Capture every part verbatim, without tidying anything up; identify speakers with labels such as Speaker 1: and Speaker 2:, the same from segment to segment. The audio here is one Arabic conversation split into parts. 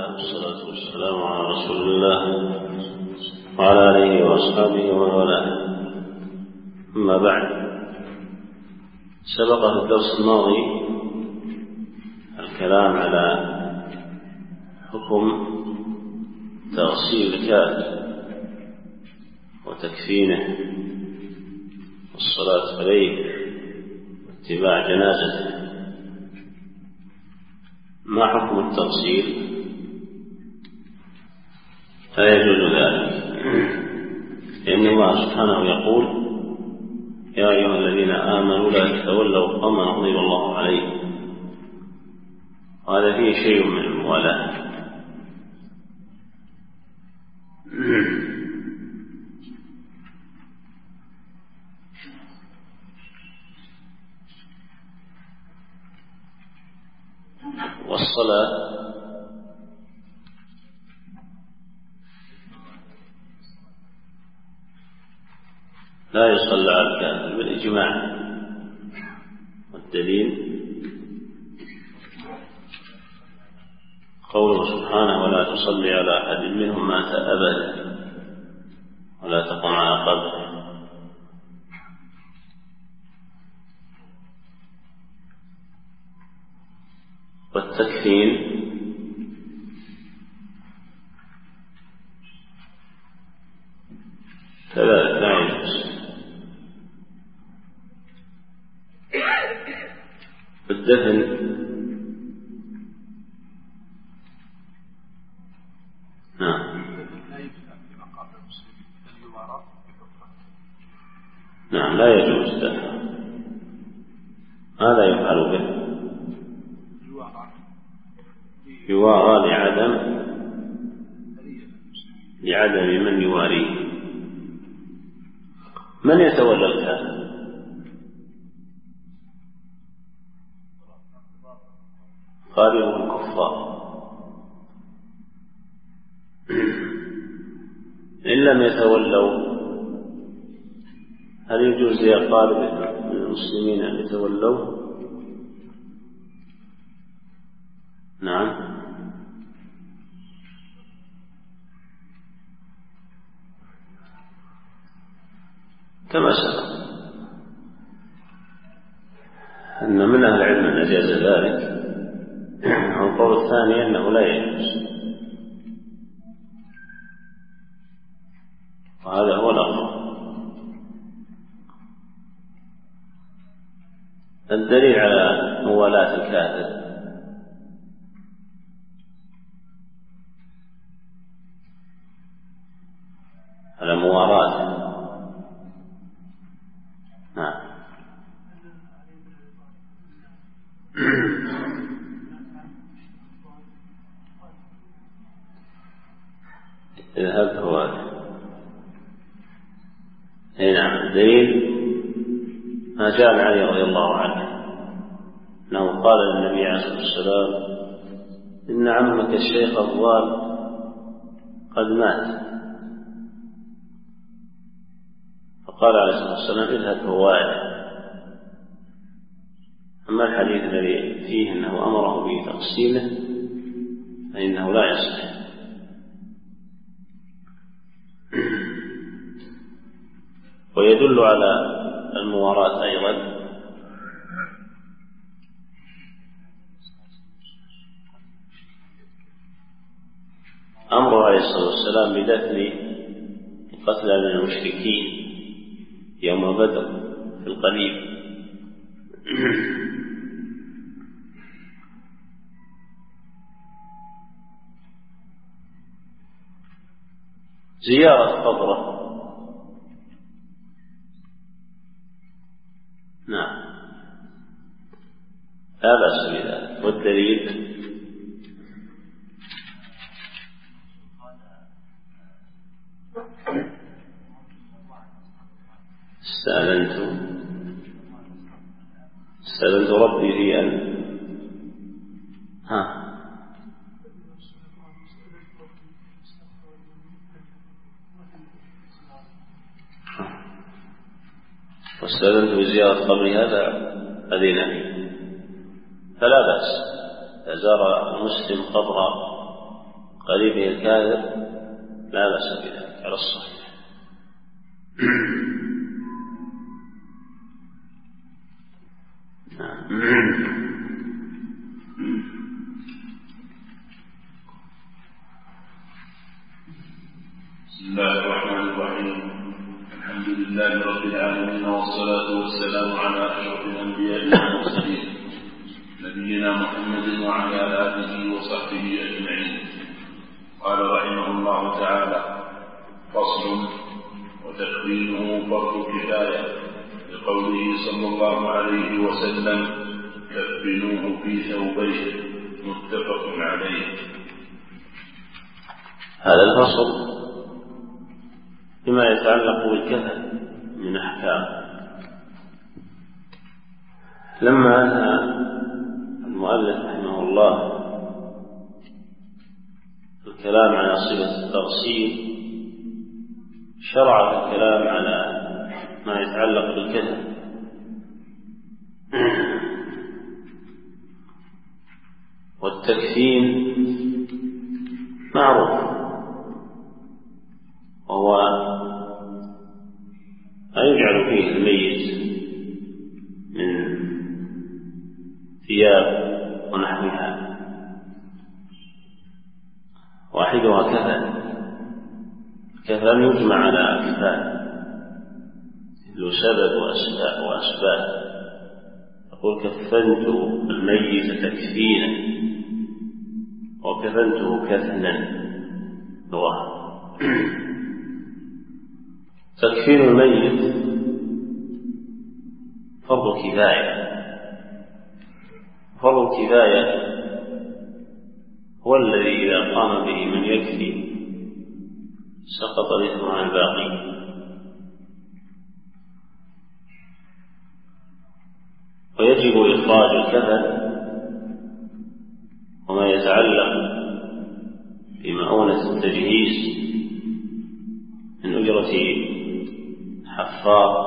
Speaker 1: الله والصلاة والسلام على رسول الله وعلى آله وأصحابه ومن والاه. أما بعد، سبق في الدرس الماضي الكلام على حكم تغسيل الكافر وتكفينه والصلاة عليه واتباع جنازته. ما حكم التغسيل؟ لا يجوز ذلك، لأن الله سبحانه يقول: يا أيها الذين آمنوا لا تتولوا قوما غضب الله عليهم. وهذا فيه شيء من الموالاة. والصلاة لا يصلى على الكافر بالإجماع، والدليل قوله سبحانه: ولا تصلي على أحد منهم مات أبدا ولا تقم على قبره. والتكفين كذلك لا يجوز. الدفن نعم نعم لا يجوز الدفن. ماذا يفعل به؟ يوارى لعدم لعدم من يواريه. من يتولى الكافر؟ قارب الكفار. إن لم يتولوا، هل يجوز لأقارب المسلمين أن يتولوا؟ نعم. كما سبق أن من أهل العلم أن أجاز ذلك، والقول الثاني أنه لا يجوز، وهذا هو الأمر. الدليل على موالاة الكافر على مواراته. نعم. اذهب هو اي نعم. الدليل ما جاء عن علي رضي الله عنه انه قال للنبي عليه الصلاه والسلام: ان عمك الشيخ الضال قد مات. فقال عليه الصلاه والسلام: اذهب فوائد. أما الحديث الذي فيه أنه أمره بتغسيله فإنه لا يصح. ويدل على المواراة أيضا أمر عليه الصلاة والسلام بدفن قتلى من المشركين يوم بدر في القليب. زيارة قبره نعم لا بأس بذلك. والدليل استأذنت استأذنت ربي في أن ها واستأذنت بزيارة قبري، هذا أذن لي، فلا بأس إذا زار المسلم قبر قريبه الكاذب لا بأس بذلك على الصحيح.
Speaker 2: بسم الله الرحمن الرحيم. الحمد لله رب العالمين، والصلاة والسلام على أشرف الأنبياء والمرسلين نبينا محمد وعلى آله وصحبه أجمعين. قال رحمه الله تعالى: فصل: وتكفينه فرض كفاية، لقوله صلى الله عليه وسلم: كفنوه في ثوبيه، متفق عليه.
Speaker 1: هذا الفصل بما يتعلق بالكفن من أحكام. لما أنهى المؤلف رحمه الله الكلام على صفة التغسيل، شرع في الكلام على ما يتعلق بالكفن. والتكفين معروف، وهو ما يجعل فيه الميت من ثياب ونحوها، واحدها كفن. كفن يجمع على أكفان له سبب وأسباب وأسباب. يقول: كفنت الميت تكفينا، وكفنته كفنا. الله. تكفين الميت فرض كفاية. فرض الكفاية هو الذي إذا قام به من يكفي سقط الإثم عن الباقي. ويجب إخراج الكفن وما يتعلق بمؤونة التجهيز من أجرة حفار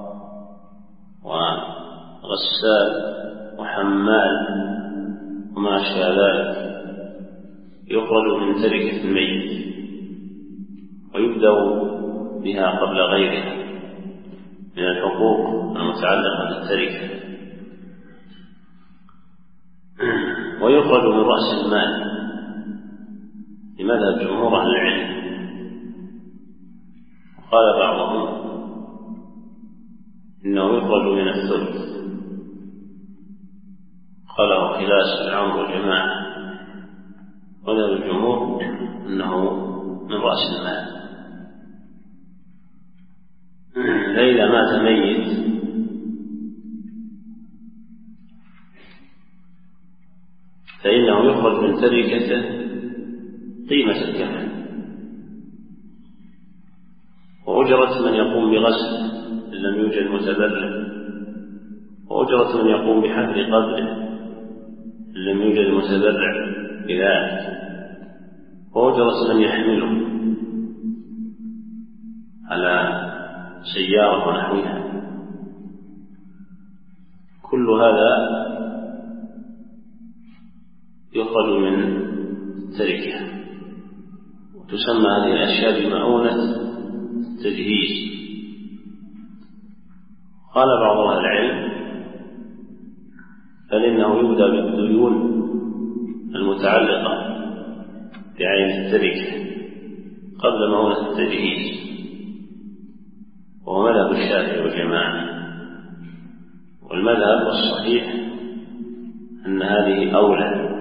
Speaker 1: وغسال وحمال وما أشبه ذلك، يخرج من تركة الميت ويبدأ بها قبل غيرها من الحقوق المتعلقة بالتركة، ويخرج من رأس المال لمذهب جمهور أهل العلم. قال بعضهم إنه يخرج من الثلث، قاله خلاس بن عمرو وجماعة، ومذهب الجمهور أنه من رأس المال. فإذا مات ميت فإنه يخرج من تركته قيمة الكفن وأجرة من يقوم بغسل إن لم يوجد متبرع، وأجرة من يقوم بحفر قبره إن لم يوجد متبرع بذلك، وأجرة من يحمله على سيارة ونحوها. كل هذا يخرج من التركة، وتسمى هذه الأشياء بمؤونة التجهيز. قال بعض أهل العلم: بل إنه يبدأ بالديون المتعلقة بعين التركة قبل مؤونة التجهيز، وهو مذهب الشافعي والجماعة. والمذهب الصحيح أن هذه أولى،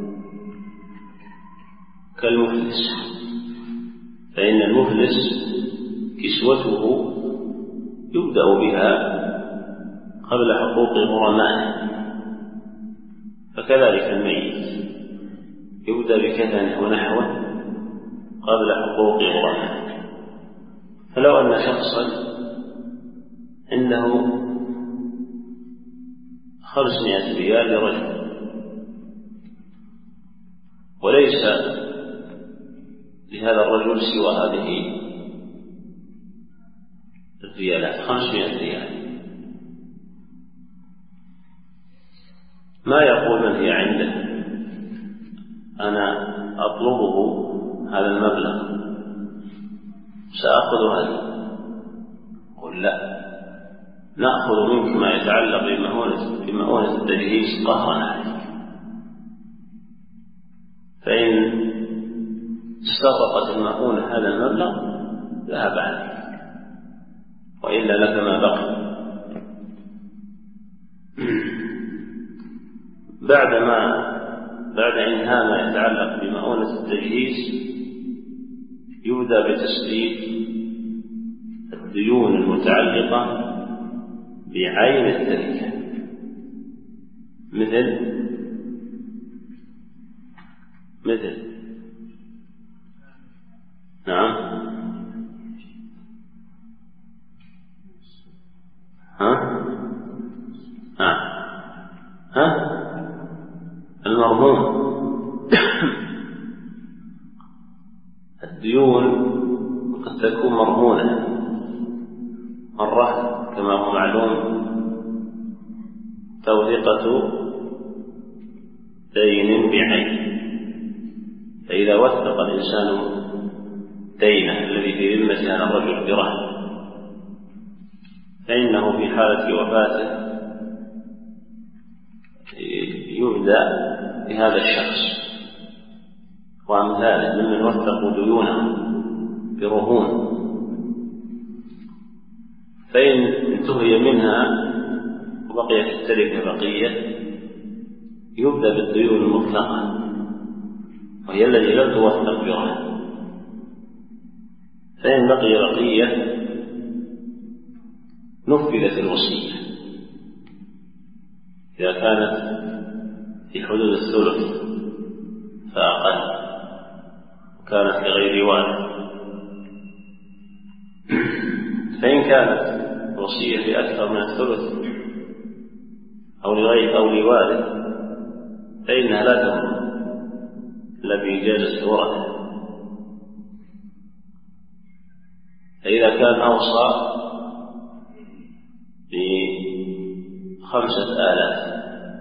Speaker 1: كالمفلس، فإن المفلس كسوته يبدأ بها قبل حقوق غرمائه، فكذلك الميت يبدأ بكفنه ونحوه قبل حقوق غرمائه. فلو أن شخصا عنده خمسمائة ريال لرجل، وليس لهذا الرجل سوى هذه الريالات، خمسمائة ريال، ما يقول من هي عنده؟ أنا أطلبه هذا المبلغ سأخذ هذا، قل لا، نأخذ منك ما يتعلق بمؤونة التجهيز قهرا عليك، فإن استغرقت المؤونة هذا المبلغ ذهب عليك، وإلا لك ما بقي. بعدما بعد إنهاء ما يتعلق بمؤونة التجهيز يبدأ بتسديد الديون المتعلقة بعين التركة، مثل مثل نعم ها ها ها المرهون. الديون قد تكون مرهونة، الرهن كما هو معلوم توثيقة دين بعين، فإذا وثق الإنسان دينه الذي في ذمة هذا الرجل برهن فإنه في حالة وفاته يبدأ بهذا الشخص وأمثاله ممن وثقوا ديونه برهون، فإن انتهي منها وبقيت التركة بقية يبدأ بالديون المطلقة وهي التي لم توثق برهن، فإن بقي بقية نفذت الوصية إذا كانت في حدود الثلث فأقل وكانت لغير وارث. فإن كانت الوصية في أكثر من الثلث أو لغير أو لوارث فإنها لا تمر إلا بإجازة الورثة. فإذا كان أوصى بخمسة آلاف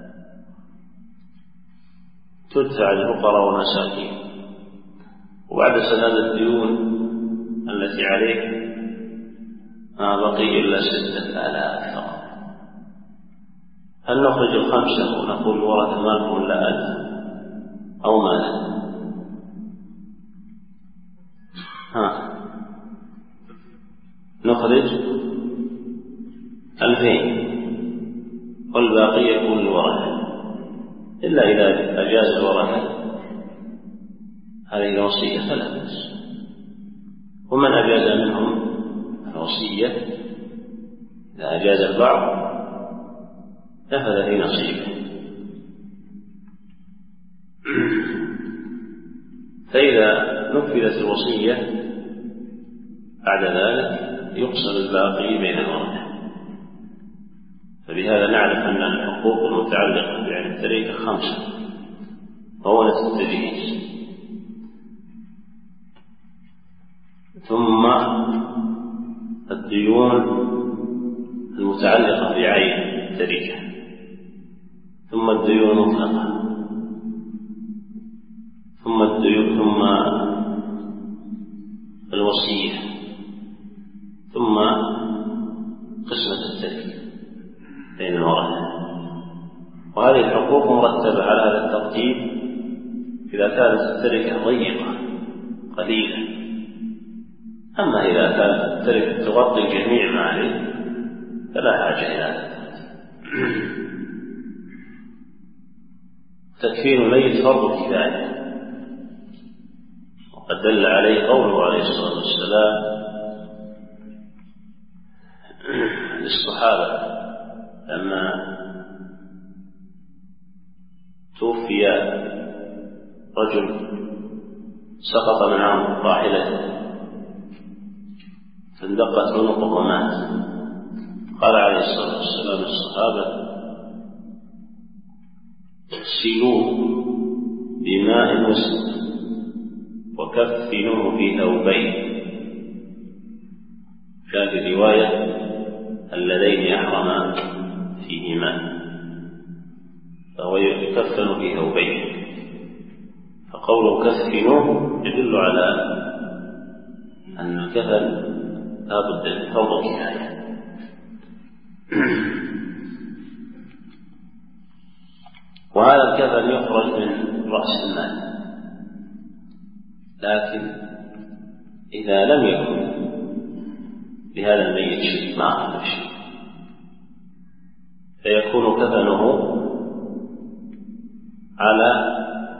Speaker 1: تدفع للفقراء والمساكين، وبعد سداد الديون التي عليه ما بقي إلا ستة آلاف فقط، هل نخرج الخمسة ونقول الورثة ما لهم إلا ألف أو ما لا؟ ها نخرج ألفين والباقي يكون الورثة، إلا إذا أجاز الورثة هذه الوصية فلا بأس، ومن أجاز منهم الوصية إذا أجاز البعض نفذ في نصيبه. فإذا نفذت الوصية بعد ذلك يقسم الباقي بين الورثة. فبهذا نعرف أن الحقوق المتعلقة بعين التركة خمسة: مؤونة التجهيز، ثم الديون المتعلقة بعين التركة، ثم الديون المطلقة، ثم الديون ثم الوصية، ثم قسمة التركة بين الورثة. وهذه الحقوق مرتبة على هذا الترتيب إذا كانت التركة ضيقة قليلة. أما إذا كانت التركة تغطي جميع ما عليه فلا حاجة إلى هذا. تكفين الميت فرض كفاية، وقد دل عليه قوله عليه الصلاة والسلام للصحابة لما توفي رجل سقط من عن راحلته فاندقت عنقه ومات، قال عليه الصلاة والسلام للصحابة: اغسلوه بماء مسلم وكفنوه في ثوبين. كان في رواية: اللذين أحرم فيهما، فهو يكفن في ثوبين. فقوله كفنوه يدل على أن الكفن لا بد من فرض كفاية. وهذا الكفن يخرج من رأس المال، لكن إذا لم يكن لهذا الميت شيء ما عنده شيء فيكون كفنه على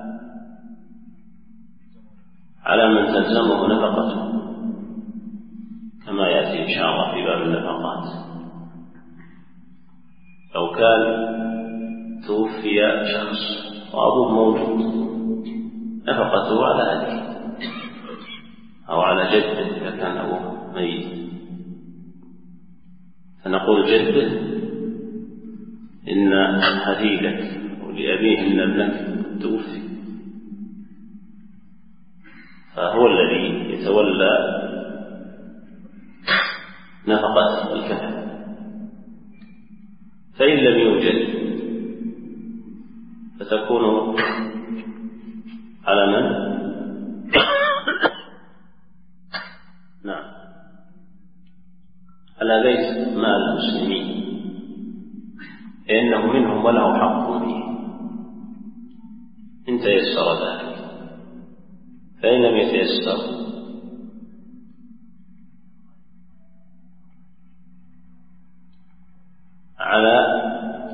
Speaker 1: على من تلزمه نفقته، كما يأتي إن شاء الله في باب النفقات. لو كان توفي شخص وأبوه موجود نفقته على أبيه أو على جده إذا كان أبوه ميت، فنقول جده إن حفيدك ولأبيه من ابنك توفي، فهو الذي يتولى نفقة الكفن. فإن لم يوجد فتكون على من؟ نعم، على بيت مال المسلمين، لأنه منهم وله حق فيه إن تيسر ذلك. فإن لم يتيسر على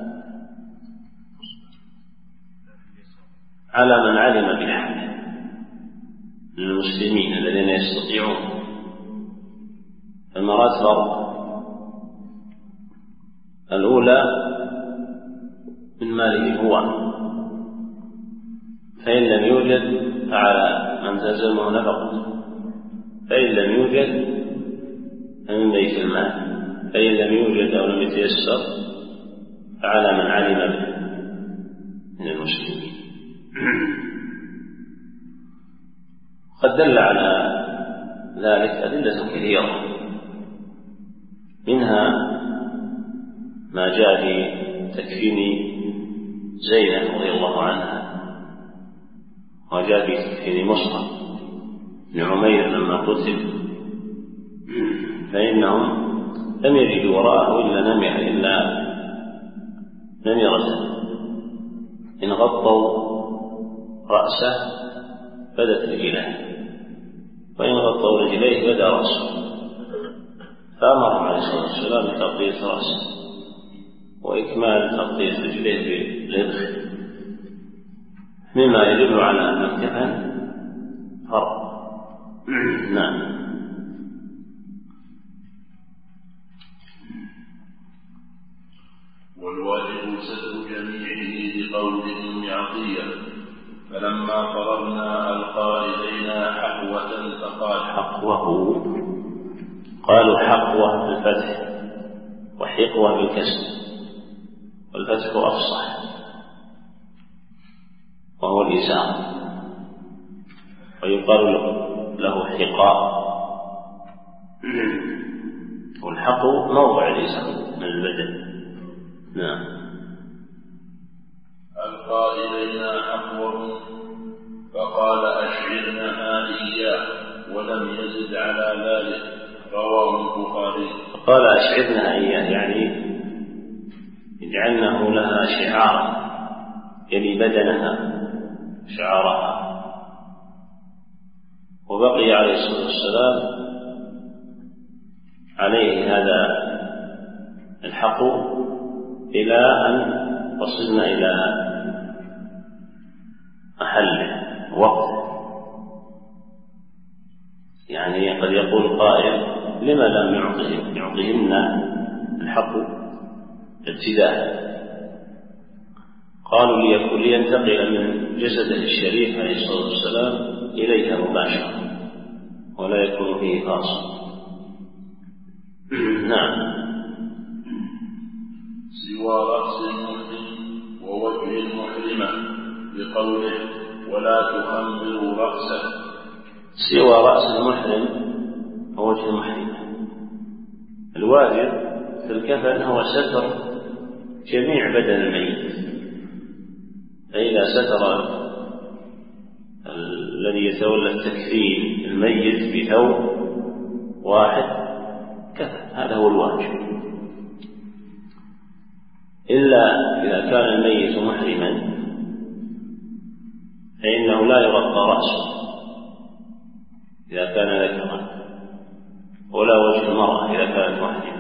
Speaker 1: على من علم بحاله من المسلمين الذين يستطيعون. المراتب أربعة: الأولى من ماله هو، فإن لم يوجد فعلى من تلزمه نفقته، فإن لم يوجد فمن بيت المال، فإن لم يوجد أو لم يتيسر فعلى من علم به من المسلمين. قد دل على ذلك أدلة كثيرة، منها ما جاء في تكفين زينب رضي الله عنها، وجاء في تكفين مصعب بن عمير لما قتل، فإنهم لم يجدوا وراءه إلا نمرة إلا نمرة إن غطوا رأسه بدت رجليه، وإن غطوا رجليه بدا رأسه، فأمرهم عليه الصلاة والسلام بتغطية رأسه وإكمال تغطية رجليه بالإدخل، مما يدل على أن الكفن فرض. نعم.
Speaker 2: والواجب ستر جميعه بقول ابن عطية: فلما فرغنا ألقى إلينا حقوة فقال
Speaker 1: حقوه، قالوا حقوة بالفتح وحقوة بالكسر، والفتح أفصح وهو الإزار، ويقال له حقاء، والحق موضع الإزار من البدن. نعم.
Speaker 2: ألقى إلينا حقوه فقال: أشعرنها إياه، ولم يزد على ذلك. رواه البخاري.
Speaker 1: فقال: أشعرنها إياه، يعني اجعلنه لها شعارا، يعني بدنها شعارها. وبقي عليه الصلاة والسلام عليه هذا الحق إلى أن وصلنا إلى محله وقته. يعني قد يقول قائل: لما لم يعطهم يعطيهن الحق ابتداء؟ قالوا: ليكون لينتقل من جسده الشريف عليه الصلاة والسلام إليها مباشرة ولا يكون فيه فاصل. نعم.
Speaker 2: سوى رأس المحرم ووجه المحرمة بقوله: ولا تخمروا رأسه.
Speaker 1: سوى رأس المحرم ووجه المحرمة، الواجب في الكفن هو ستر جميع بدن الميت، فإذا ستر الذي يتولى التكفين الميت بثوب واحد كفى، هذا هو الواجب. إلا إذا كان الميت محرما فإنه لا يغطى رأسه إذا كان ذكرا، ولا وجه المرأة إذا كانت محرمة.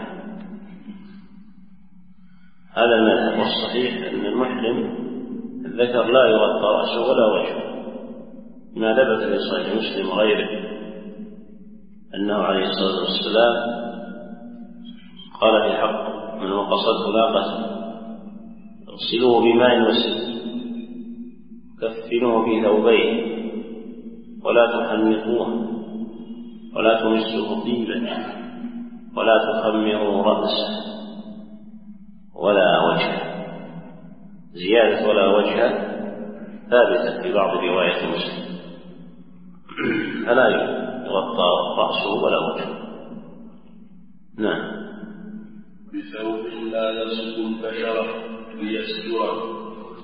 Speaker 1: هذا المذهب، والصحيح أن المحرم الذكر لا يغطى رأسه ولا وجهه، ما ثبت في صحيح مسلم وغيره أنه عليه الصلاة والسلام قال في حق من وقصته ناقته: اغسلوه بماء وسدر، كفنوه في ثوبين، ولا تحنطوه، ولا تمسوه طيبا، ولا تخمروا رأسه ولا وجهه. زيادة ولا وجه ثابتة في بعض رواية مسلم، فلا يغطى رأسه ولا وجهه. نعم.
Speaker 2: بثوب لا يصف البشر ليستره.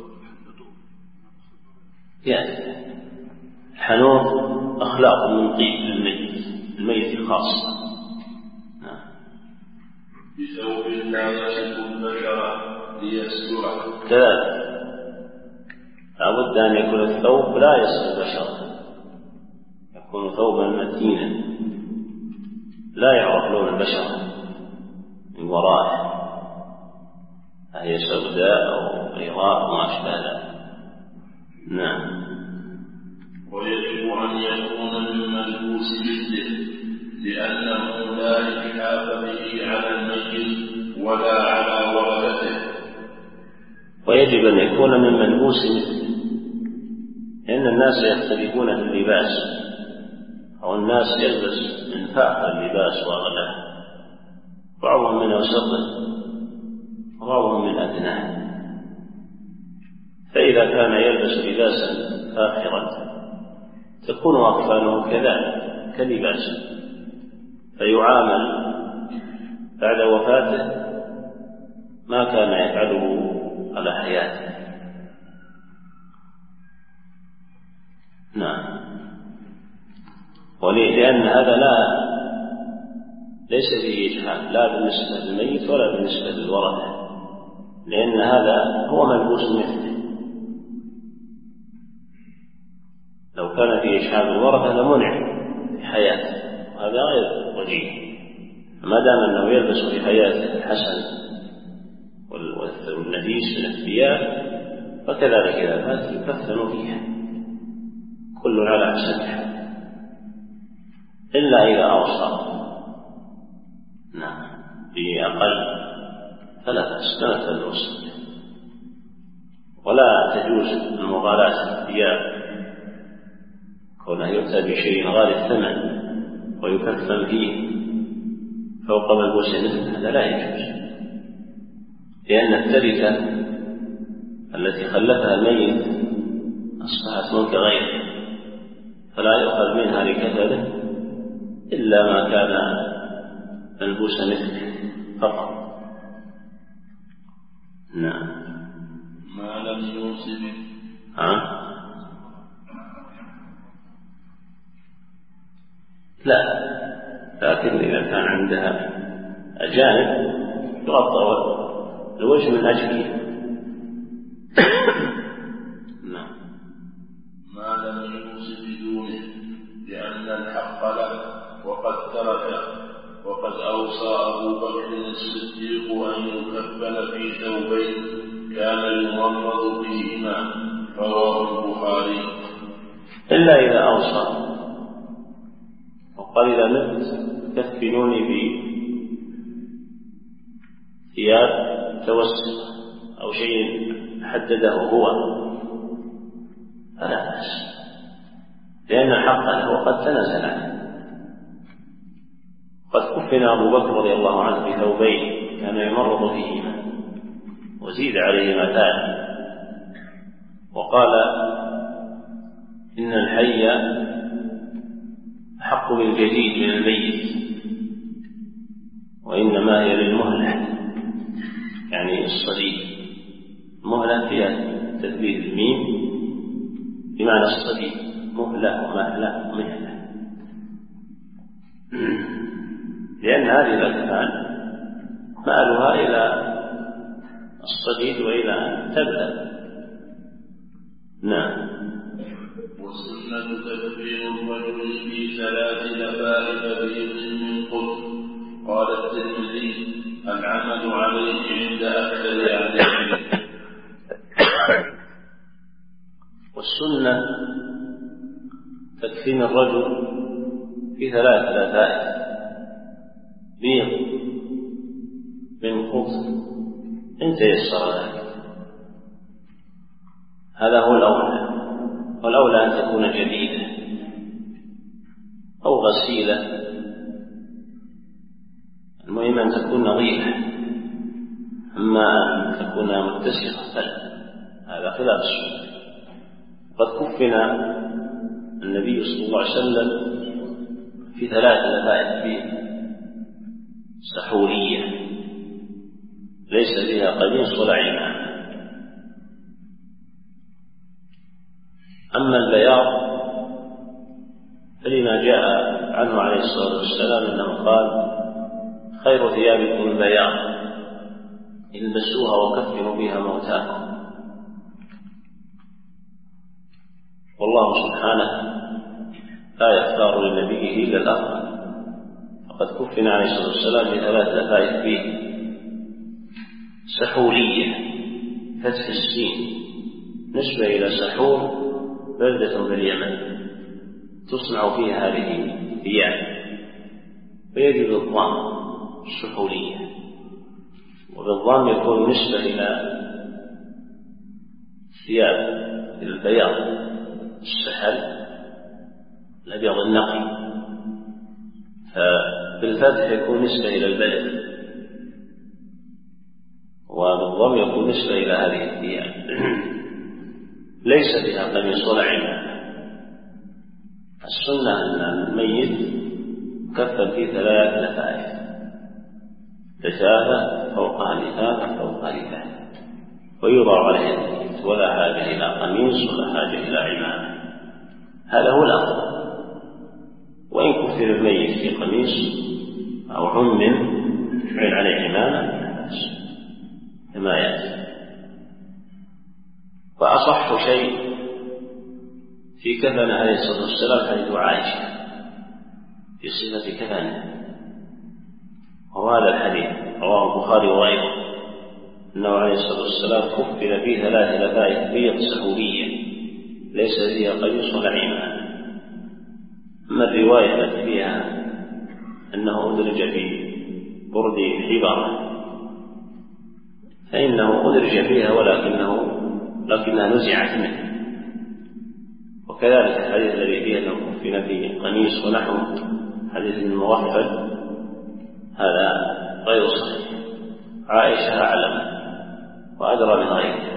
Speaker 1: يعني الحنوط أخلاق من طيب الميت الميت خاصة. نعم.
Speaker 2: بثوب لا يصف البشر ليستره.
Speaker 1: كذلك لابد أن يكون الثوب لا يصف البشر، يكون ثوبا متينا لا يعرف لون البشر من ورائه، هي سوداء أو بيضاء وما أشبه ذلك. نعم.
Speaker 2: ويجب أن يكون من ملبوس جلده، لأنه لا إجحاف به على الميت ولا على ورثته.
Speaker 1: ويجب أن يكون من ملبوس مثله، لأن الناس يختلفون في اللباس، أو الناس يلبس من فاخر اللباس وأغلاه، بعضهم من أوسطه وبعضهم من أدناه. فإذا كان يلبس لباسا فاخرا تكون أكفانه كذلك كلباسه، فيعامل بعد وفاته ما كان يفعله على حياته. نعم. ولأن هذا لا ليس فيه إجحاف لا بالنسبة للميت ولا بالنسبة للورثة، لأن هذا هو ملبوس مثله. لو كان فيه إجحاف الورثة لمنع في حياته، هذا غير وجيه. ما دام أنه يلبس في حياته الحسن والنفيس من الثياب، فكذلك إذا مات يكفن فيها، كل على حسب حاله، إلا إذا أوصى نعم بأقل فلا بأس، لا تلبس. ولا تجوز المغالاة في الثياب، كونه يؤتى بشيء غالي الثمن ويكفن فيه فوق ملبوس مثله، هذا لا يجوز، لأن التركة التي خلفها الميت أصبحت ملك غيره، فلا يؤخذ منها لكفله إلا ما كان ملبوس مثله فقط. نعم.
Speaker 2: ما لم يوصف
Speaker 1: ها؟ لا، لكن إذا كان عندها أجانب يغطى الوجه من أجله. نعم.
Speaker 2: ما لم يوصف بدونه، لأن الحق له وقد ترك. وقد أوصى أبو بكر الصديق أن يكفن في ثوبين كان يمرض فيهما، رواه البخاري.
Speaker 1: إلا إذا أوصى وقال إذا مت كفنوني بثياب توسط أو شيء حدده هو، فلا بأس، لأن الحق له وقد تنازل عنه. قد كفن أبو بكر رضي الله عنه بثوبين كان يمرض فيهما، وزيد عليهما ثاني، وقال إن الحي أحق بالجديد من الميت، وإنما هي للمهلة، يعني الصديق. المهلة فيها تثبيت الميم بمعنى الصديق، مهلة ومهلة ومهلة، لأن هذه الأكفان مآلها إلى الصديد وإلى أن تبلغ. نعم.
Speaker 2: والسنة تكفين الرجل في ثلاث لفائف بيض من قطن. قال الترمذي: العمل عليه عند أكثر أهل العلم.
Speaker 1: والسنة تكفين الرجل في ثلاث لفائف بيض من قطن إن تيسر ذلك. هذا هو الأولى، والأولى أن تكون جديدة أو غسيلة، المهم أن تكون نظيفة، أما أن تكون متسخة فلا، هذا خلاف السنة. قد كفن النبي صلى الله عليه وسلم في ثلاث لفائف بيض سحورية ليس فيها قميص ولا عمامة. أما البياض فلما جاء عنه عليه الصلاة والسلام أنه قال: خير ثيابكم البياض البسوها وكفنوا بها موتاكم. والله سبحانه لا يختار لنبيه إلا الأفضل، فقد كفن عليه الصلاة والسلام بثلاث لفائف بيض سحورية، فتح السين نسبة إلى سحور بلدة باليمن تصنع فيها هذه الثياب، ويجب الضم السحورية، وبالضم يكون نسبة إلى الثياب إلى البياض السحل الأبيض النقي، فبالفتح يكون نسبة إلى البلد، وبالضم يكون نسبة إلى هذه الثياب ليس فيها قميص ولا عمامة. السنة أن الميت كفن في ثلاث لفائف، لفافة فوقها لفافة فوقها لفافة، ويوضع عليه الميت، ولا حاجة إلى قميص ولا حاجة إلى عمامة. هذا هو الأفضل. وإن كفن الميت في قميص أو عم فعل عليه عمامة كما يأتي. وأصح شيء في كفن عليه الصلاة والسلام حديث عائشة في صفة كفنه، وهذا الحديث رواه البخاري وغيره أنه عليه الصلاة والسلام كفن في ثلاث لفائف بيض سحورية ليس فيها قميص ولا عمامة. أما الرواية التي فيها أنه أدرج في برد حبارة فإنه أدرج فيها ولكنه لكنها نزعت منه. وكذلك الحديث الذي فيه أنه كفن في قميص ونحو حديث المغفل هذا غير صحيح. عائشة أعلم وأدرى من غيرها،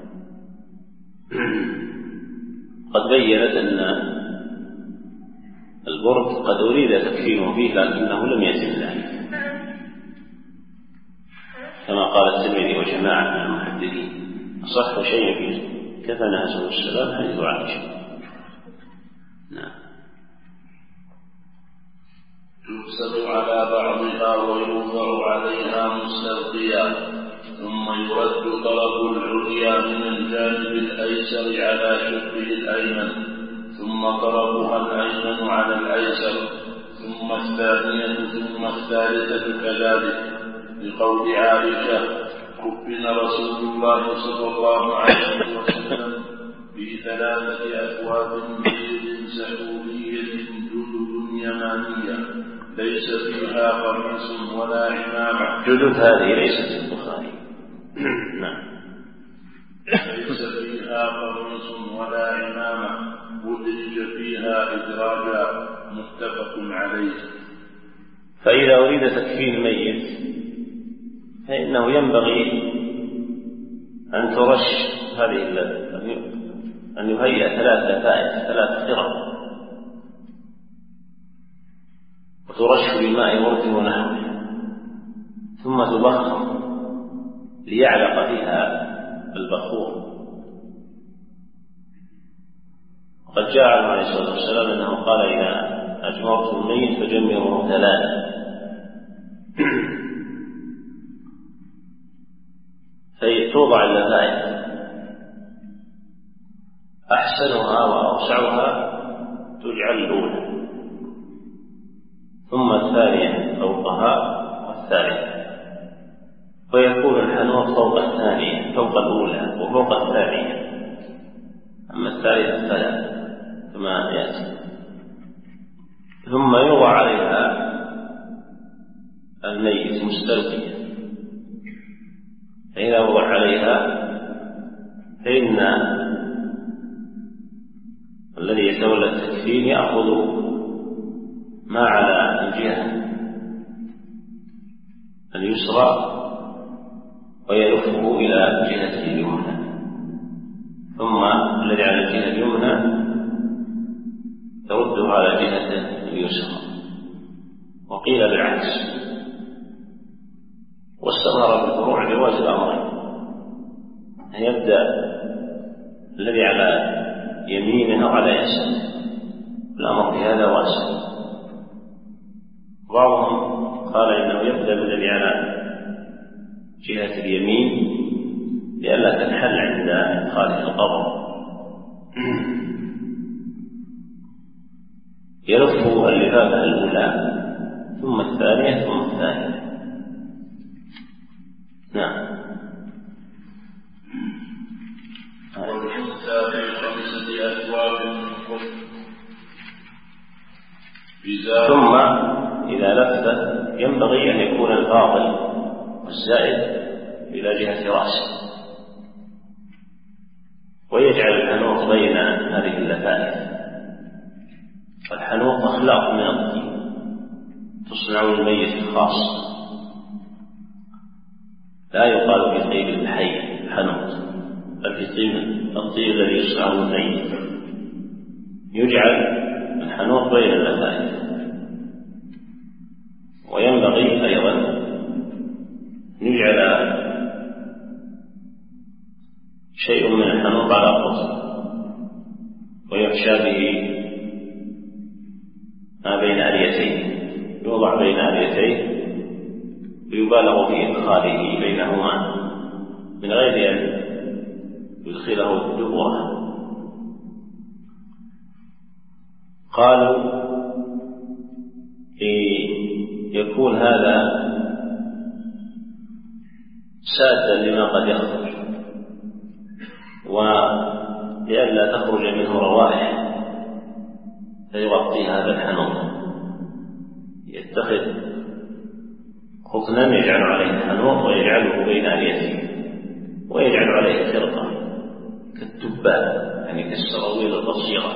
Speaker 1: قد بيّنت أن البرد قد أريد تكفينه فيه لكنه لم يتم ذلك، كما قال الترمذي وجماعة من المحدثين: أصح شيء في كفنها صلى الله عليه وسلم حديث عائشة. نعم.
Speaker 2: يكسر على بعضها ويوضع عليها مستلقيا، ثم يرد طرف العليا من الجانب الأيسر على شقه الأيمن، ثم طرفها الأيمن على الأيسر، ثم الثانية ثم الثالثة كذلك، لقول عائشة: كفن رسول الله صلى الله عليه وسلم في ثلاثة أكواب بيض سحورية جدد يمانية ليس فيها قميص ولا عمامة.
Speaker 1: جدد هذه ليست في البخاري. نعم.
Speaker 2: ليس فيها قميص ولا عمامة أدرج فيها إدراجا، متفق عليه.
Speaker 1: فإذا أريد تكفين الميت فإنه ينبغي أن ترش هذه أن يهيئ ثلاث لفائف ثلاث خرق وترش بماء ورد ونحوه، ثم تبخر ليعلق فيها البخور، قد جاء عنه عليه الصلاة والسلام أنه قال إذا أجمرتم الميت فجمروا ثلاثة فتوضع اللفائف أحسنها وأوسعها تجعل الأولى، ثم الثانية فوقها والثالثة، ويكون الحنوط فوق الثانية فوق الأولى وفوق الثانية، أما الثالثة فلا كما يأتي. ثم يوضع عليها الميت مستلقيا، فإذا وضع عليها فإن الذي يتولى التكفين يأخذ ما على الجهة اليسرى ويلفه إلى جهته اليمنى، ثم الذي على الجهة اليمنى يرده على جهته اليسرى، وقيل بالعكس. واستظهر بالفروع جواز الأمرين، أن يبدأ الذي على يمينه على يساره، الأمر في هذا واسع. بعضهم قال إنه يبدأ بالذي على جهة اليمين لئلا تنحل عند إدخاله القبر، يلف اللفافة الأولى ثم الثانية ثم الثانية. نعم.
Speaker 2: والأنثى في خمسة أثواب من قطن.
Speaker 1: ثم إذا لف ينبغي أن يكون الفاضل والزائد إلى جهة رأسه، ويجعل الحنوط بين هذه اللفائف. والحنوط أخلاق من الطين تصنع الميت الخاص، لا يقال في طيب الحي حنوط، بل في طيب الطين الذي يصنع الميت يجعل الحنوط بين اللفائف. وينبغي أيضا يجعل شيء من الحنوط على قصد ويحشى به ما بين أليتيه، يوضع بين أليتيه ويبالغ في إدخاله بينهما من غير أن يدخله الدبرة. قالوا يكون هذا سادا لما قد يخرج، ولئلا تخرج منه روائح فيغطي هذا الحنوط. يتخذ قطنا يجعل عليه الحنوط ويجعله بين أليته، ويجعل عليه خرقة كالتبان، يعني كالسراويل القصيرة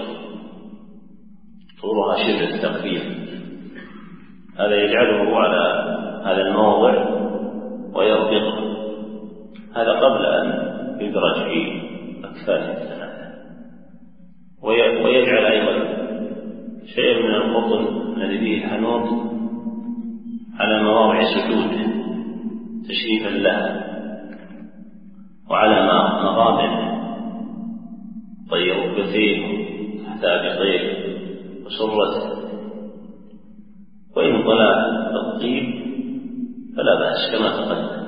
Speaker 1: طولها شبه التقدير، هذا يجعله على هذا الموضع ويربطه، هذا قبل أن يدرج في أكفانه الثلاثة. ويجعل أيضا شيء من القطن الذي فيه الحنوط على مواضع سجوده تشريفا لها، وعلى مغامر طير كثير تحتاج طير وسرته. وإن طلع الطيب فلا بأس كما تقدم.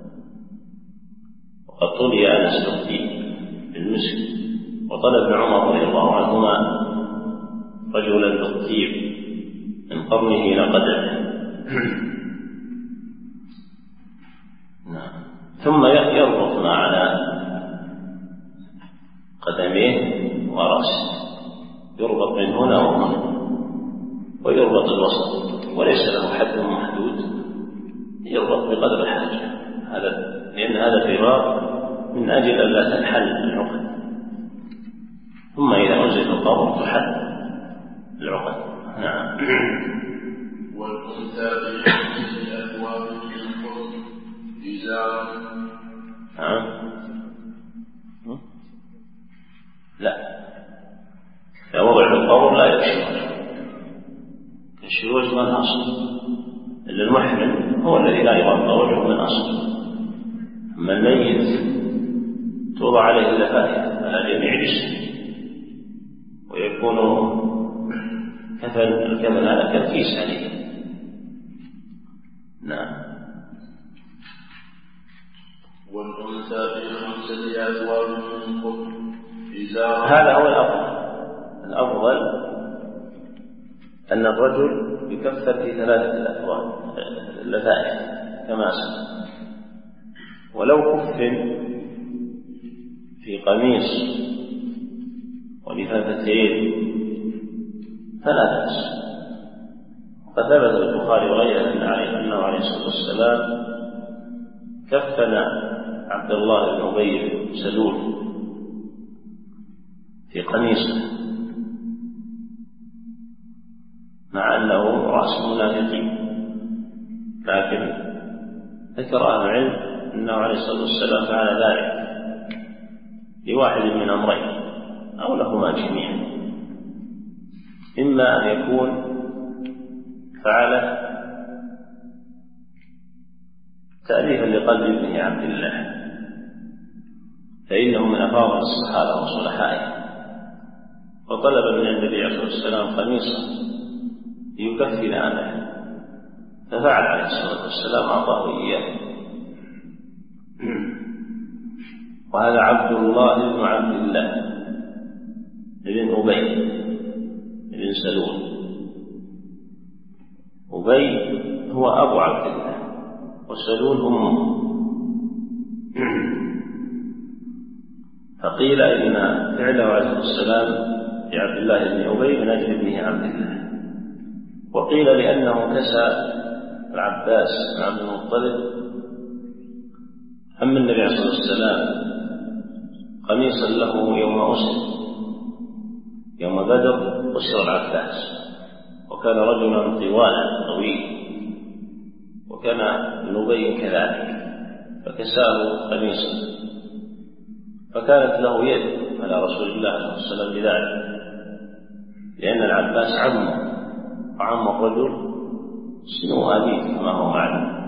Speaker 1: وقد طلي أنس بالطيب بالمسك، وطلب ابن عمر رضي الله عنهما رجلا بالطيب من قرنه إلى قدمه. ثم يربط ما على قدميه ورأسه، يربط من هنا وهنا، ويربط الوسط، وليس له حد محدود، يربط بقدر الحاجة، هذا لأن هذا فرار من أجل أن لا تنحل العقد. ثم إذا أنزل القبر تحل العقد. نعم.
Speaker 2: والأنثى في خمسة أثواب من قطن إزار.
Speaker 1: نعم. لا، إذا وضع القبر لا يكشف الشروج من أصل، إلا المحرم هو الذي لا يغطى وجهه من أصل. أما الميت توضع عليه اللفائف على جميع جسمه ويكون كفن الكفن هذا كالكيس عليه. نعم.
Speaker 2: والأنثى في خمسة أزواج من قبل.
Speaker 1: هذا هو الأفضل. الأفضل أن الرجل يكفر في ثلاثة أفراد اللذائذ كما سبق. ولو كفن في قميص ولفافتين فلا بأس. وقد ثبت البخاري وغيره أنه عليه الصلاة والسلام كفن عبد الله بن أبي بن سلول في قميصه مع أنه رأس منافقين، لكن ذكر أهل العلم أنه عليه الصلاة والسلام فعل ذلك لواحد من أمرين أو لهما جميعا: إما أن يكون فعله تأليفا لقلب ابنه عبد الله فإنه من أفاضل الصحابة وصلحائه، وطلب من النبي عليه الصلاة والسلام قميصا ليكفن أباه، ففعل عليه الصلاة والسلام أعطاه إياه. وهذا عبد الله بن عبد الله بن أبي بن سلول. أبي هو أبو عبد الله وسلول أمه. فقيل إن فعله عليه السلام لعبد الله بن أبي من أجل ابنه عبد الله، وقيل لأنه كسى العباس بن عبد المطلب أما النبي عليه الصلاة والسلام قميصا له يوم أسر يوم بدر أسر العباس، وكان رجلا طوالا طويل، وكان ابن أبي كذلك، فكساه قميصا، فكانت له يد على رسول الله صلى الله عليه وسلم بذلك، لأن العباس عمه وعم الرجل سنو أبيه كما هو معلوم.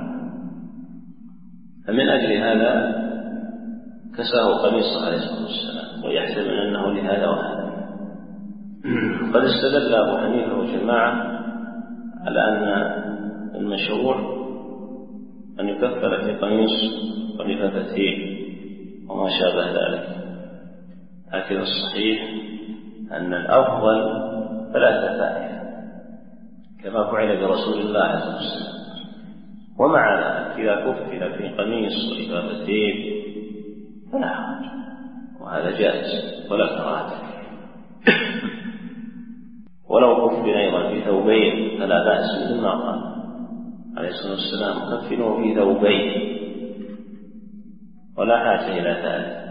Speaker 1: فمن أجل هذا كساه قميصه عليه الصلاة والسلام، ويحسب أنه لهذا وهذا. قد استدل أبو حنيفة وجماعة على أن المشروع أن يكفر في قميص ولفافتين وما شابه ذلك، لكن الصحيح أن الأفضل ثلاثة فائدة كما فعل برسول الله عليه الصلاة والسلام. ومع ذلك إذا كفر في قميص ولفافتين فلا حرج، وهذا جائز ولا كراهة. ولو كفر أيضا في ثوبين فلا بأس، مثل ما قال عليه الصلاة والسلام: كفنوا في ثوبين، ولا حاجة إلى ذلك.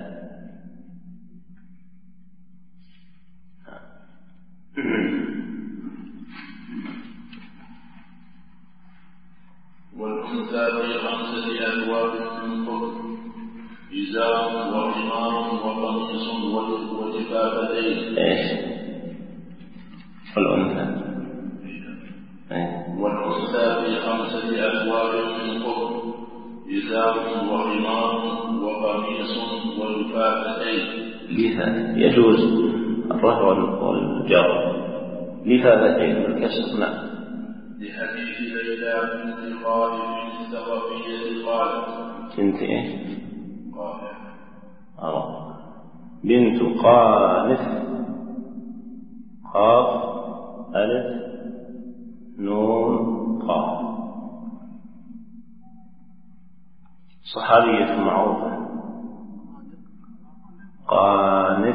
Speaker 2: والأنثى في خمسة أزواج من قبل: إزار وحمار وقميص وجفافتين.
Speaker 1: إيش؟ والأنثى
Speaker 2: والأنثى في خمسة أزواج من قبل: إزار وحمار وقميص وجفافتين.
Speaker 1: يجوز الرفع والجر لفافتين بالكسر. نعم.
Speaker 2: لحديث ليلى بنت خالد الثقفية قالت:
Speaker 1: بنت ايش؟
Speaker 2: قالت
Speaker 1: اه بنت قانف، قاف ألف نون قاف، صحابية معروفة. قانف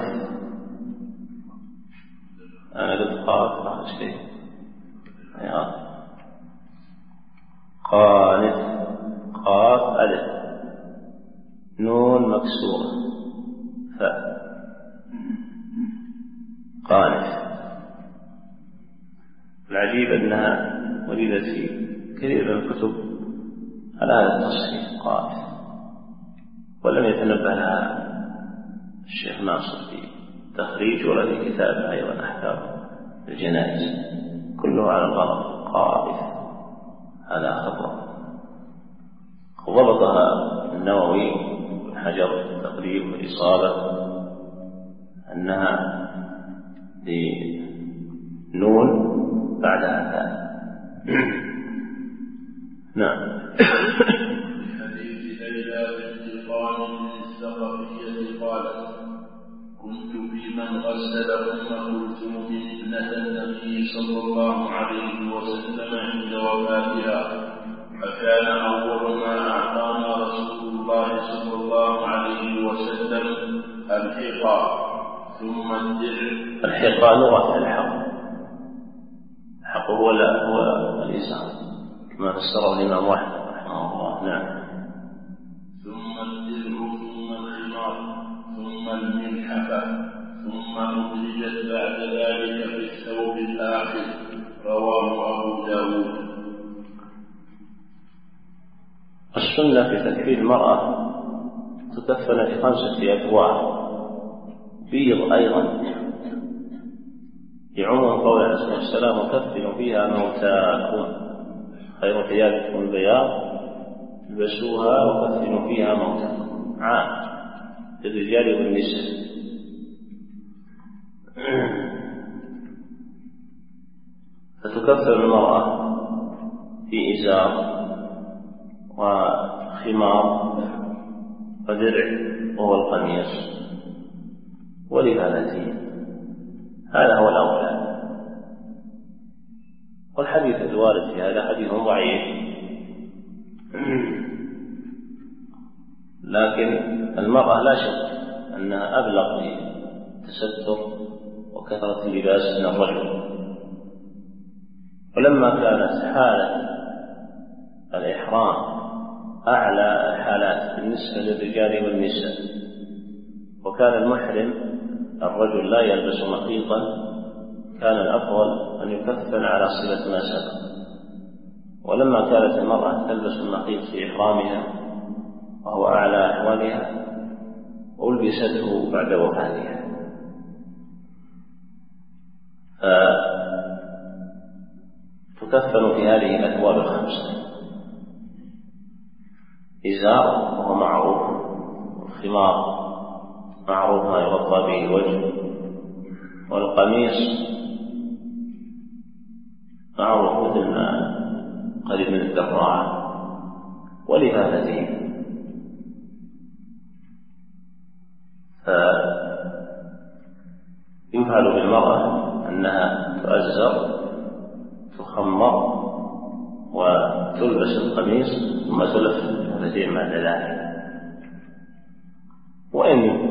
Speaker 1: أنا قلت قاف راح شيء قانف، قاف ألف نون مكسورة فاء، قانف. العجيب أنها وجدت في كثير من الكتب على هذا التصحيح قانف، ولم يتنبه لها الشيخ ناصر في تخريج ولا في كتابه أيضا أحكام الجنائز، كله على الغلط قائف. هذا خطأ. ضبطها النووي والحجر في التقريب والإصابة أنها بنون بعدها تاء. نعم.
Speaker 2: حديث ليلى بنت قانون الثقفية قالت: كنت في من غسل أم كلثوم ابنة النبي صلى الله عليه وسلم عند وفاتها، فكان أول ما أعطانا رسول الله صلى الله عليه وسلم الحقى ثم الدرع.
Speaker 1: الحقى لغة الحق، الحق هو هو الإزار كما فسره الإمام أحمد رحمه الله. نعم.
Speaker 2: ثم الدرع ثم الخمار ثم الملحفة ثم أدرجت بعد ذلك في الثوب الآخر. رواه أبو داود.
Speaker 1: السنة في تكفين المرأة تكفن في خمسة أكواب، بيض أيضا لعموم قول عليه الصلاة والسلام: وكفنوا فيها موتاكم، خير ثيابكم البياض البسوها وكفنوا فيها موتاكم، عام للرجال والنساء. فتكفن المرأة في إزار وخمار ودرع وهو القميص ولفانتين، هذا هو الأولى. والحديث الوارد في هذا حديث ضعيف، لكن المرأة لا شك أنها أبلغ في التستر وكثرة اللباس من الرجل. ولما كانت حالة الإحرام أعلى الحالات بالنسبة للرجال والنساء، وكان المحرم الرجل لا يلبس مخيطا، كان الأفضل أن يكفن على صلة ما سبق. ولما كانت المرأة تلبس المخيط في إحرامها وهو أعلى أحوالها، ألبسته بعد وفاتها. فتكفن في هذه الأثواب الخمسة: إزار وهو معروف، والخمار معروف ما يغطى به الوجه، والقميص معروف مثل ما قريب من الذراع، ولفافتين. فيفعل بالمرأة أنها تؤزر تخمر وتلبس القميص ثم تلف الفتين بعد ذلك. وإن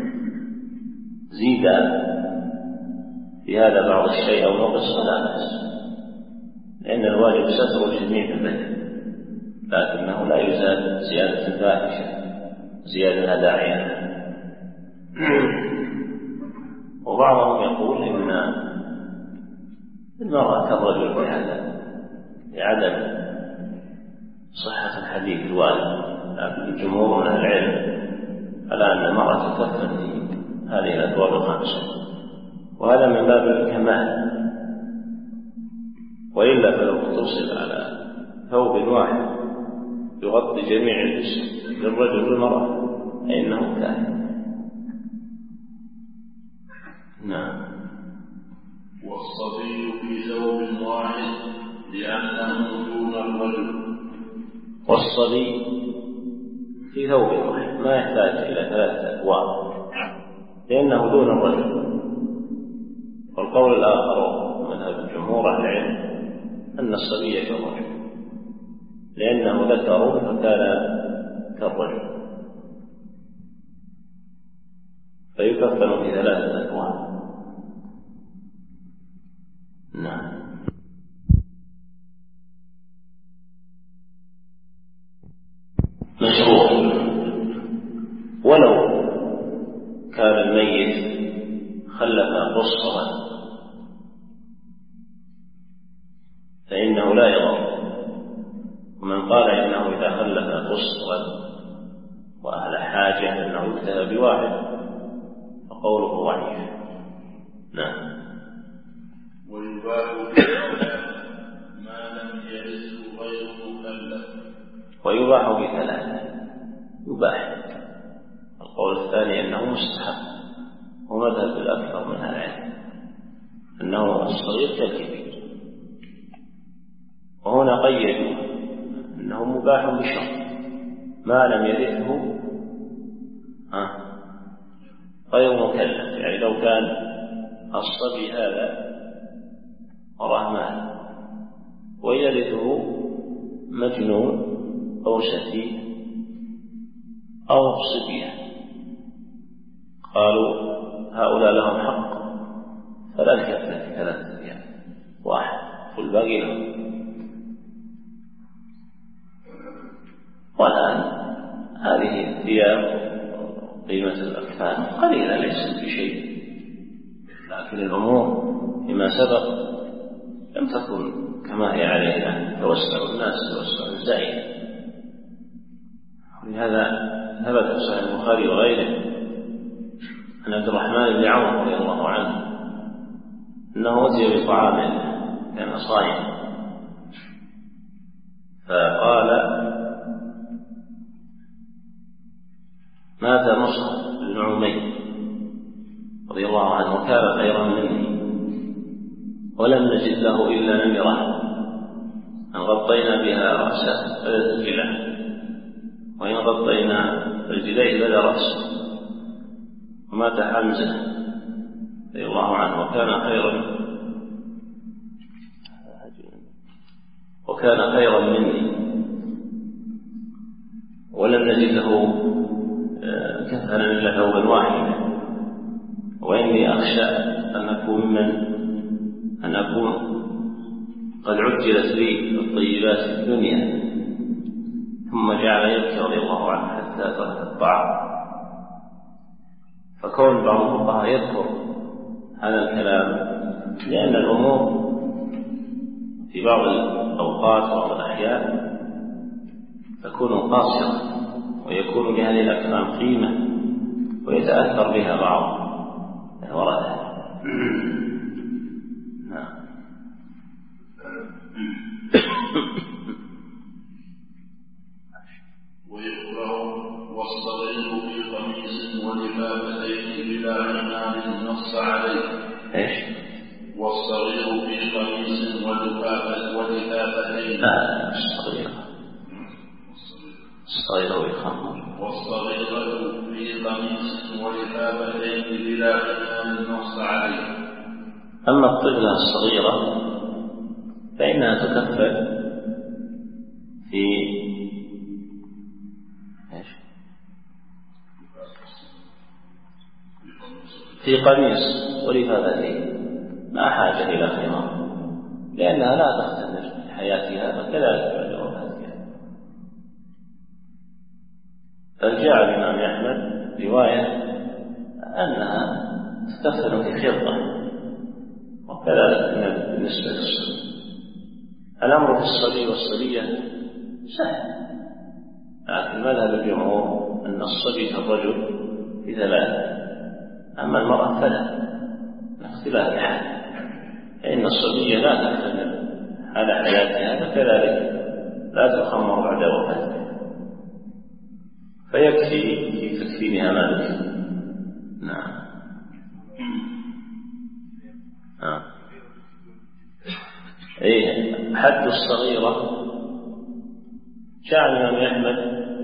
Speaker 1: زيد في هذا بعض الشيء أو نقص فلا بأس، لأن الواجب ستر الجميع في البدن، لكنه لا يزال زيادة الفاحشة زيادة لا داعي لها. وبعضهم يقول إن المرأة كالرجل في هذا لعدم صحة الحديث الوارد، لكن الجمهور من العلم على أن المرأة تكفن في هذه الأثواب الخمسة، وهذا من باب الكمال. وإلا فلو اقتصر على ثوب واحد يغطي جميع الجسم للرجل والمرأة فإنه كافٍ. نعم.
Speaker 2: والصبي في ثوب واحد لأنه دون الرجل.
Speaker 1: والصبي في ثوب واحد ما يحتاج إلى ثلاثة أثواب لأنه دون الرجل. والقول الآخر مذهب الجمهور أهل العلم أن الصبي كالرجل لأنه ذكر فكان كالرجل، فيكفن في ثلاثة أثواب. نعم. مشروع ولو كان الميت خلف قصرا فإنه لا يضر، ومن قال إنه إذا خلف قصرا وأهل حاجة أنه يكتفى بواحد فقوله ضعيف. نعم.
Speaker 2: ويباح بثلاث ما لم يرثه غير مكلف.
Speaker 1: ويباح بثلاثة، يباح. القول الثاني أنه مستحب ومذهب الأكثر من العلم، قيدوا أنه مباح بشرط ما لم يرثه غير مكلف. يعني لو كان الصبي هذا رحمن ويرثه مجنون أو سفيه أو صبية، قالوا هؤلاء لهم حق فلا نكفل في ثلاثة أيام واحد والباقي لهم. والآن هذه الثياب قيمة الأكفان قليلة ليست بشيء، لكن الأمور فيما سبق لم تكن كما هي عليه الآن، توسع الناس توسع زائد. ولهذا ثبت في صحيح البخاري وغيره عن عبد الرحمن بن عوف رضي الله عنه أنه أتي بطعام كان صائما فقال مات مصعب بن عمير رضي الله عنه وكان خيرا مني ولم نجد له إلا نمرة أن غطينا بها رأسه بدت رجله وإن غطينا رجليه بدا رأسه. ومات حمزة رضي الله عنه وكان خيرا وكان خيرا مني ولم نجد له كفنا إلا ثوبا واحدا وإني أخشى أن أكون من أن أكون قد عجلت لي الطيبات في الدنيا. ثم جعل يبكي رضي الله عنه حتى ترك الطعام. فكون بعض الفقهاء يذكر هذا الكلام لأن الأمور في بعض الأوقات وبعض الأحيان تكون قاصرة ويكون لهذه الأكفان قيمة ويتأثر بها بعض الورثة. نعم.
Speaker 2: ويقرأ والصغير في قميص ولفافتين بلا عنان نص عليه.
Speaker 1: ايش؟
Speaker 2: والصغير في قميص ولفافتين.
Speaker 1: لا الصغير الصغير يخمر.
Speaker 2: والصغيرة في قميص ولفافتين بلا عنان نص عليه.
Speaker 1: أما الطفلة الصغيرة فإنها تكفل في إيش؟ في قميص ولفافتين ما حاجة إلى خمار لأنها لا تختلف في حياتها فكذلك بعد وفاتها. فجاء الإمام أحمد رواية أنها تكفل في خرقة وكذلك بالنسبة للصبي. الأمر في الصبي والصبية سهل، لكن مذهب الجمهور أن الصبي كالرجل في ثلاثة، أما المرأة فلا لاختلاف حال، فإن الصبية لا تختلف على حياتها فكذلك لا تخمر بعد وفاتها فيكفي في تكفينها ما ذكر. نعم. آه. إيه حد الصغيرة جاء الإمام أحمد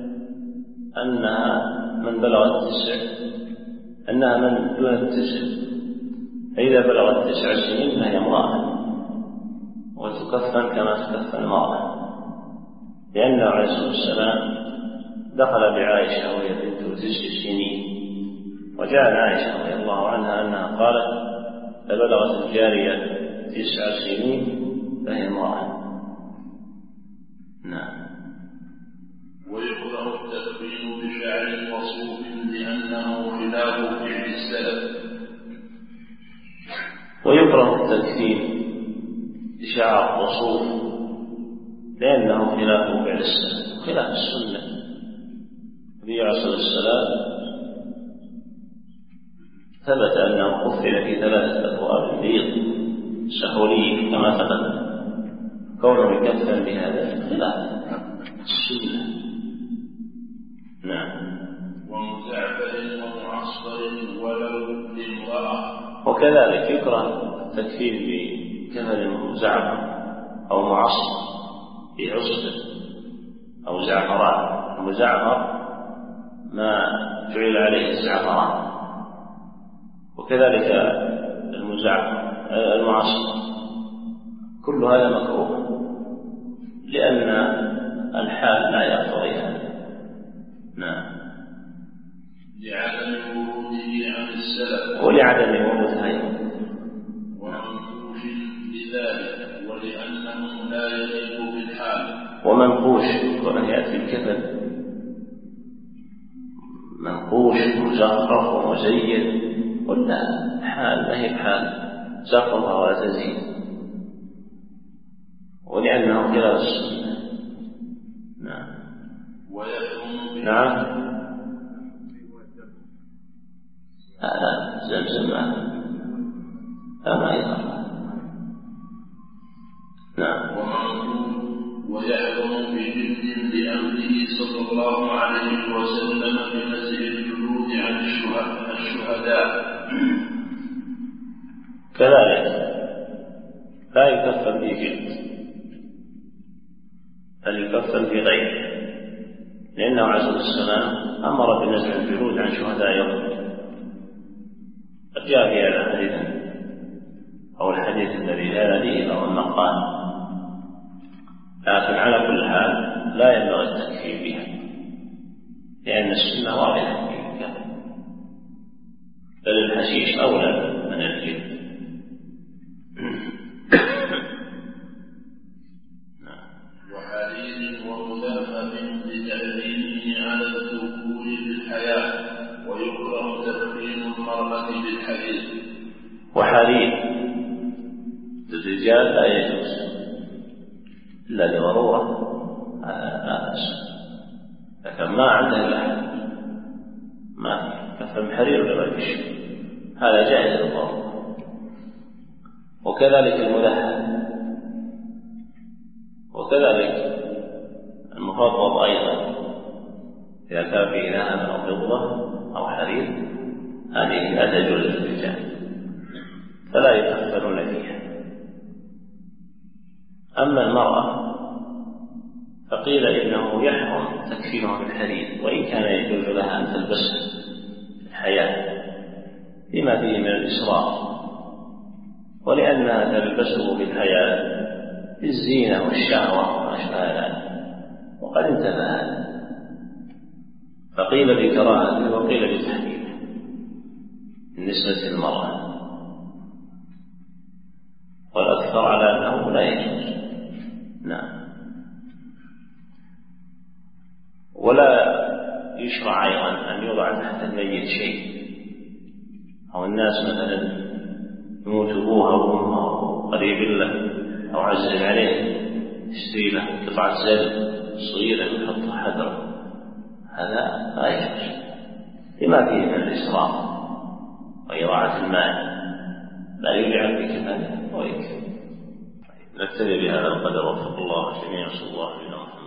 Speaker 1: أنها من بلغ التسع أنها من دون التسع، فإذا بلغت تسع سنين فهي امرأة وتكفن كما تكفن المرأة، لأنه عليه الصلاة والسلام دخل بعائشة وهي بنت تسع سنين وجاء عائشة رضي الله عنها أنها قالت فبلغت الجارية تسع سنين فهي امرأة. نعم.
Speaker 2: ويكره التكفين بشعر مصوف لأنه خلاف فعل السلف.
Speaker 1: ويكره التكفين بشعر مصوف لأنه خلاف فعل السلف خلاف السنة. النبي عليه الصلاة والسلام ثبت أنه كفن في ثلاثة أبواب بيض سحولي كما ثبت، كونه يكفن بهذا خلاف السنة. نعم.
Speaker 2: ومزعفر ومعصفر ولو لامرأة.
Speaker 1: وكذلك يكره التكفين بكفن مزعفر أو معصفر بعصفر أو زعفران. المزعفر ما جعل عليه الزعفران، وكذلك المزعفر المعصفر، كل هذا مكروه لأن الحال لا يقتضي هذا. نعم.
Speaker 2: لعدم وروده عن السلف
Speaker 1: ولعدم وروده أيضا
Speaker 2: ومنقوش لذلك ولأنه لا يليق بالحال.
Speaker 1: ومنقوش كونه يأتي الكفن منقوش مزخرف ومزين، قلنا حال ما هي بحال زخرفها ولا تزين، ولأنه خلاف السنة. نعم.
Speaker 2: ويحرم
Speaker 1: نعم. هذا زمزم ما يضر. نعم.
Speaker 2: ويحرم بجد لأمره صلى الله عليه وسلم بنزع الجلود عن الشهداء.
Speaker 1: كذلك لا يكفن بجلد بل يكفن بغيره، لأنه عليه الصلاة والسلام أمر بنزع الجلود عن شهداء يوم. قد جاء في هذا الحديث أو الحديث الذي لا يليه أو النقال، لكن على كل حال لا ينبغي التكفير بها، لأن السنة واضحة في الكفن، بل الحشيش أولى من الجلد.
Speaker 2: وحرير وملهم لتحريمه على الذكور بالحياة، ويكره تدخين المرأة بالحرير.
Speaker 1: وحرير للرجال لا يجوز إلا لضرورة، لا بأس، لكن ما عنده إلا ما كفن حرير ولا بيش، هذا جائز للضرورة. وكذلك الملهب، وكذلك المفضل أيضا إذا كان فيه ذهب أو فضة أو حرير، هذه لا تجوز للرجال فلا يكفرون فيها. أما المرأة فقيل إنه يحرم تكفينها بالحرير، وإن كان يجوز لها أن تلبسه في الحياة لما فيه من الإسراف، ولأنها تلبسه بالحياة للزينة والشهوة وما أشبه ذلك، وقد انتهى هذا، فقيل بكراهته وقيل بتحريمه بالنسبة للمرأة، والأكثر على أنه لا يجوز. نعم. ولا يشرع أيضا أن يوضع تحت الميت شيء، أو الناس مثلا يموت أبوها وأمها قريب له أو عزل عليه يشتري له قطعة زل صغيرة يحطها حذرا، هذا لا يجوز لما فيه من الإسراف وإضاعة المال، لا يجعل في كفاية ويكفي. نكتفي بهذا القدر، وفق الله جميعا، صلى الله عليه وسلم.